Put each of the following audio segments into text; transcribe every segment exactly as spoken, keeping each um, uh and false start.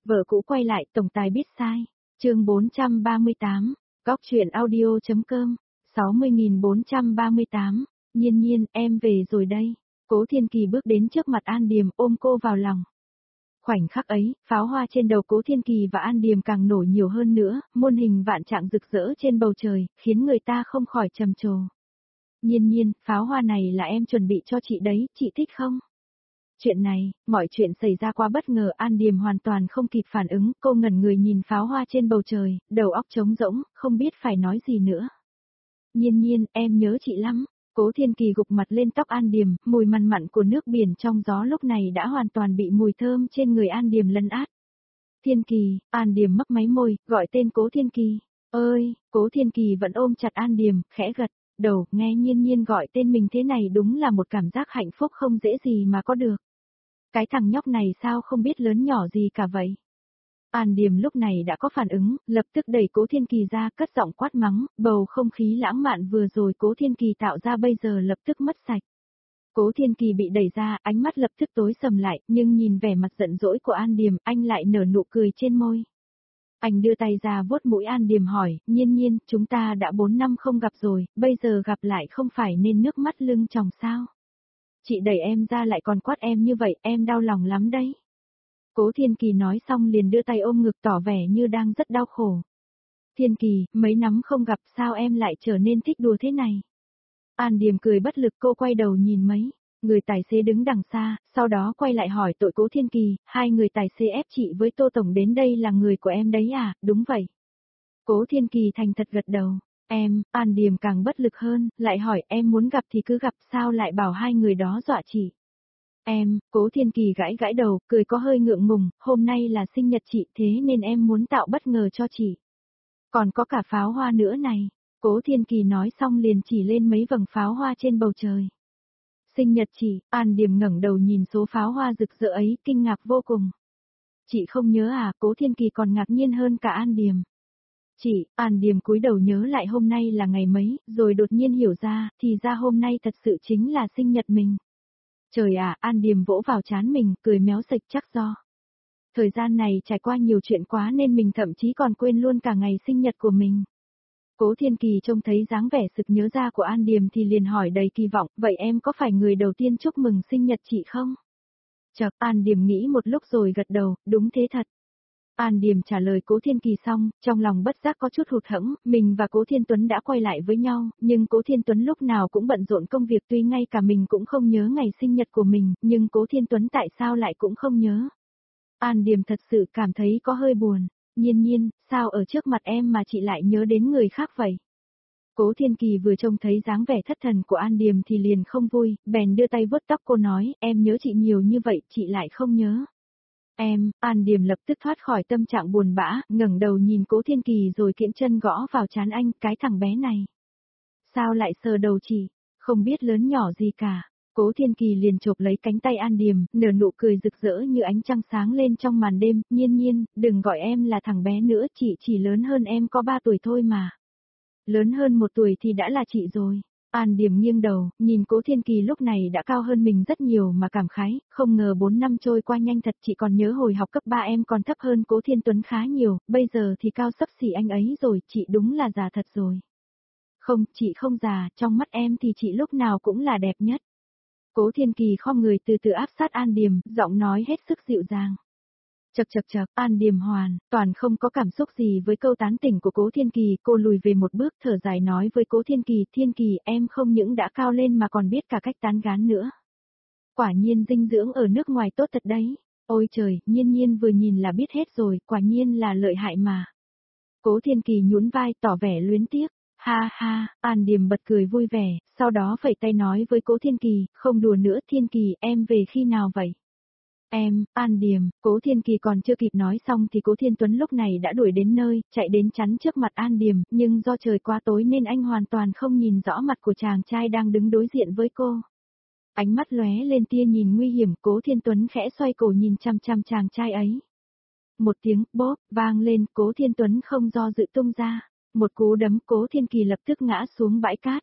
Vợ cũ quay lại, tổng tài biết sai. Chương bốn trăm ba mươi tám, Góc truyện audio.com, sáu mươi nghìn bốn trăm ba mươi tám, Nhiên Nhiên, em về rồi đây. Cố Thiên Kỳ bước đến trước mặt An Điềm, ôm cô vào lòng. Khoảnh khắc ấy, pháo hoa trên đầu Cố Thiên Kỳ và An Điềm càng nổi nhiều hơn nữa, muôn hình vạn trạng rực rỡ trên bầu trời, khiến người ta không khỏi trầm trồ. Nhiên Nhiên, pháo hoa này là em chuẩn bị cho chị đấy, chị thích không? Chuyện này, mọi chuyện xảy ra quá bất ngờ, An Điềm hoàn toàn không kịp phản ứng, cô ngẩn người nhìn pháo hoa trên bầu trời, đầu óc trống rỗng, không biết phải nói gì nữa. Nhiên Nhiên, em nhớ chị lắm. Cố Thiên Kỳ gục mặt lên tóc An Điềm, mùi mặn mặn của nước biển trong gió lúc này đã hoàn toàn bị mùi thơm trên người An Điềm lấn át. Thiên Kỳ, An Điềm mấp máy môi, gọi tên Cố Thiên Kỳ. Ơi, Cố Thiên Kỳ vẫn ôm chặt An Điềm, khẽ gật đầu, nghe Nhiên Nhiên gọi tên mình thế này đúng là một cảm giác hạnh phúc không dễ gì mà có được. Cái thằng nhóc này sao không biết lớn nhỏ gì cả vậy? An Điềm lúc này đã có phản ứng, lập tức đẩy Cố Thiên Kỳ ra, cất giọng quát mắng, bầu không khí lãng mạn vừa rồi Cố Thiên Kỳ tạo ra bây giờ lập tức mất sạch. Cố Thiên Kỳ bị đẩy ra, ánh mắt lập tức tối sầm lại, nhưng nhìn vẻ mặt giận dỗi của An Điềm, anh lại nở nụ cười trên môi. Anh đưa tay ra vuốt mũi An Điềm hỏi, Nhiên Nhiên, chúng ta đã bốn năm không gặp rồi, bây giờ gặp lại không phải nên nước mắt lưng tròng sao? Chị đẩy em ra lại còn quát em như vậy, em đau lòng lắm đấy. Cố Thiên Kỳ nói xong liền đưa tay ôm ngực tỏ vẻ như đang rất đau khổ. Thiên Kỳ, mấy năm không gặp sao em lại trở nên thích đùa thế này? An Điềm cười bất lực, cô quay đầu nhìn mấy người tài xế đứng đằng xa, sau đó quay lại hỏi tội Cố Thiên Kỳ, hai người tài xế ép chị với Tô Tổng đến đây là người của em đấy à, đúng vậy. Cố Thiên Kỳ thành thật gật đầu. Em, An Điềm càng bất lực hơn, lại hỏi em muốn gặp thì cứ gặp, sao lại bảo hai người đó dọa chị? Em, Cố Thiên Kỳ gãi gãi đầu, cười có hơi ngượng ngùng, hôm nay là sinh nhật chị thế nên em muốn tạo bất ngờ cho chị. Còn có cả pháo hoa nữa này. Cố Thiên Kỳ nói xong liền chỉ lên mấy vầng pháo hoa trên bầu trời. Sinh nhật chị, An Điềm ngẩng đầu nhìn số pháo hoa rực rỡ ấy, kinh ngạc vô cùng. Chị không nhớ à? Cố Thiên Kỳ còn ngạc nhiên hơn cả An Điềm. Chị, An Điềm cúi đầu nhớ lại hôm nay là ngày mấy, rồi đột nhiên hiểu ra, thì ra hôm nay thật sự chính là sinh nhật mình. Trời ạ, à, An Điềm vỗ vào trán mình, cười méo sạch chắc do. Thời gian này trải qua nhiều chuyện quá nên mình thậm chí còn quên luôn cả ngày sinh nhật của mình. Cố Thiên Kỳ trông thấy dáng vẻ sực nhớ ra của An Điềm thì liền hỏi đầy kỳ vọng, vậy em có phải người đầu tiên chúc mừng sinh nhật chị không? Chợt, An Điềm nghĩ một lúc rồi gật đầu, đúng thế thật. An Điềm trả lời Cố Thiên Kỳ xong, trong lòng bất giác có chút hụt hẫng, mình và Cố Thiên Tuấn đã quay lại với nhau, nhưng Cố Thiên Tuấn lúc nào cũng bận rộn công việc, tuy ngay cả mình cũng không nhớ ngày sinh nhật của mình, nhưng Cố Thiên Tuấn tại sao lại cũng không nhớ. An Điềm thật sự cảm thấy có hơi buồn. Nhiên Nhiên, sao ở trước mặt em mà chị lại nhớ đến người khác vậy? Cố Thiên Kỳ vừa trông thấy dáng vẻ thất thần của An Điềm thì liền không vui, bèn đưa tay vuốt tóc cô nói, em nhớ chị nhiều như vậy, chị lại không nhớ. Em, An Điềm lập tức thoát khỏi tâm trạng buồn bã, ngẩng đầu nhìn Cố Thiên Kỳ rồi kiễng chân gõ vào trán anh, cái thằng bé này. Sao lại sờ đầu chị, không biết lớn nhỏ gì cả. Cố Thiên Kỳ liền chộp lấy cánh tay An Điềm, nở nụ cười rực rỡ như ánh trăng sáng lên trong màn đêm, Nhiên Nhiên, đừng gọi em là thằng bé nữa, chị chỉ lớn hơn em có ba tuổi thôi mà. Lớn hơn một tuổi thì đã là chị rồi. An Điềm nghiêng đầu, nhìn Cố Thiên Kỳ lúc này đã cao hơn mình rất nhiều mà cảm khái, không ngờ bốn năm trôi qua nhanh thật, chị còn nhớ hồi học cấp ba em còn thấp hơn Cố Thiên Tuấn khá nhiều, bây giờ thì cao xấp xỉ anh ấy rồi, chị đúng là già thật rồi. Không, chị không già, trong mắt em thì chị lúc nào cũng là đẹp nhất. Cố Thiên Kỳ khom người từ từ áp sát An Điềm, giọng nói hết sức dịu dàng. Chậc chậc chậc, An Điềm hoàn, toàn không có cảm xúc gì với câu tán tỉnh của Cố Thiên Kỳ, cô lùi về một bước thở dài nói với Cố Thiên Kỳ, Thiên Kỳ em không những đã cao lên mà còn biết cả cách tán gái nữa. Quả nhiên dinh dưỡng ở nước ngoài tốt thật đấy, ôi trời, Nhiên Nhiên vừa nhìn là biết hết rồi, quả nhiên là lợi hại mà. Cố Thiên Kỳ nhún vai tỏ vẻ luyến tiếc. Ha ha, An Điềm bật cười vui vẻ, sau đó phẩy tay nói với Cố Thiên Kỳ, không đùa nữa Thiên Kỳ, em về khi nào vậy? Em, An Điềm, Cố Thiên Kỳ còn chưa kịp nói xong thì Cố Thiên Tuấn lúc này đã đuổi đến nơi, chạy đến chắn trước mặt An Điềm, nhưng do trời quá tối nên anh hoàn toàn không nhìn rõ mặt của chàng trai đang đứng đối diện với cô. Ánh mắt lóe lên tia nhìn nguy hiểm, Cố Thiên Tuấn khẽ xoay cổ nhìn chăm chăm chàng trai ấy. Một tiếng bóp vang lên, Cố Thiên Tuấn không do dự tung ra. Một cú đấm, Cố Thiên Kỳ lập tức ngã xuống bãi cát.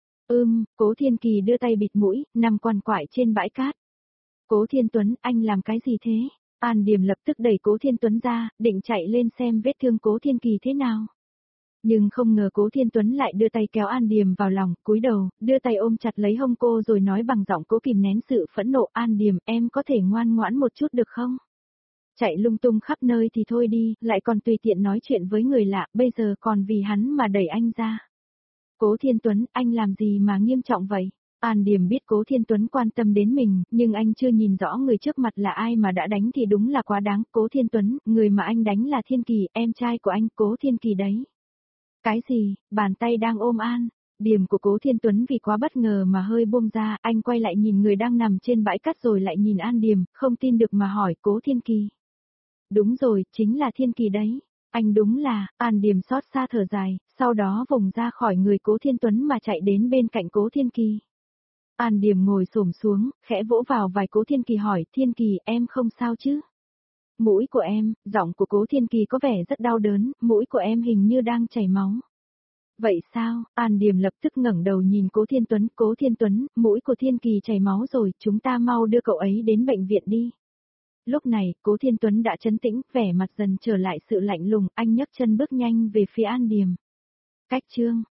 Ưm, Cố Thiên Kỳ đưa tay bịt mũi, nằm quằn quại trên bãi cát. Cố Thiên Tuấn, anh làm cái gì thế? An Điềm lập tức đẩy Cố Thiên Tuấn ra, định chạy lên xem vết thương Cố Thiên Kỳ thế nào. Nhưng không ngờ Cố Thiên Tuấn lại đưa tay kéo An Điềm vào lòng, cúi đầu, đưa tay ôm chặt lấy hông cô rồi nói bằng giọng cố kìm nén sự phẫn nộ, An Điềm, em có thể ngoan ngoãn một chút được không? Chạy lung tung khắp nơi thì thôi đi, lại còn tùy tiện nói chuyện với người lạ, bây giờ còn vì hắn mà đẩy anh ra. Cố Thiên Tuấn, anh làm gì mà nghiêm trọng vậy? An Điềm biết Cố Thiên Tuấn quan tâm đến mình, nhưng anh chưa nhìn rõ người trước mặt là ai mà đã đánh thì đúng là quá đáng. Cố Thiên Tuấn, người mà anh đánh là Thiên Kỳ, em trai của anh, Cố Thiên Kỳ đấy. Cái gì, bàn tay đang ôm An Điềm của Cố Thiên Tuấn vì quá bất ngờ mà hơi buông ra, anh quay lại nhìn người đang nằm trên bãi cát rồi lại nhìn An Điềm, không tin được mà hỏi Cố Thiên Kỳ. Đúng rồi, chính là Thiên Kỳ đấy. Anh đúng là, An Điềm xót xa thở dài, sau đó vùng ra khỏi người Cố Thiên Tuấn mà chạy đến bên cạnh Cố Thiên Kỳ. An Điềm ngồi xổm xuống, khẽ vỗ vào vai Cố Thiên Kỳ hỏi, Thiên Kỳ, em không sao chứ? Mũi của em, giọng của Cố Thiên Kỳ có vẻ rất đau đớn, mũi của em hình như đang chảy máu. Vậy sao? An Điềm lập tức ngẩng đầu nhìn Cố Thiên Tuấn, Cố Thiên Tuấn, mũi của Thiên Kỳ chảy máu rồi, chúng ta mau đưa cậu ấy đến bệnh viện đi. Lúc này, Cố Thiên Tuấn đã trấn tĩnh, vẻ mặt dần trở lại sự lạnh lùng, anh nhấc chân bước nhanh về phía An Điềm. Cách chương